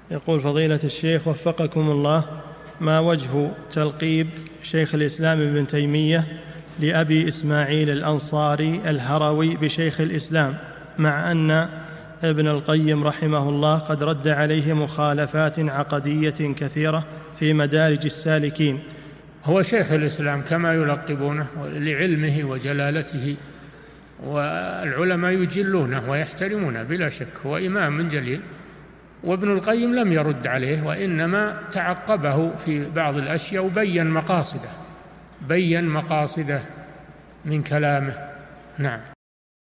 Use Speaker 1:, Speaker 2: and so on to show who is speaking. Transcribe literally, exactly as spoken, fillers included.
Speaker 1: يقول فضيلة الشيخ وفقكم الله، ما وجه تلقيب شيخ الإسلام ابن تيمية لأبي إسماعيل الأنصاري الهروي بشيخ الإسلام، مع أن ابن القيم رحمه الله قد رد عليه مخالفات عقدية كثيرة في مدارج السالكين؟
Speaker 2: هو شيخ الإسلام كما يلقبونه لعلمه وجلالته، والعلماء يجلونه ويحترمونه بلا شك، هو إمام جليل. وابن القيم لم يرد عليه، وإنما تعقبه في بعض الأشياء وبين مقاصده بين مقاصده من كلامه. نعم.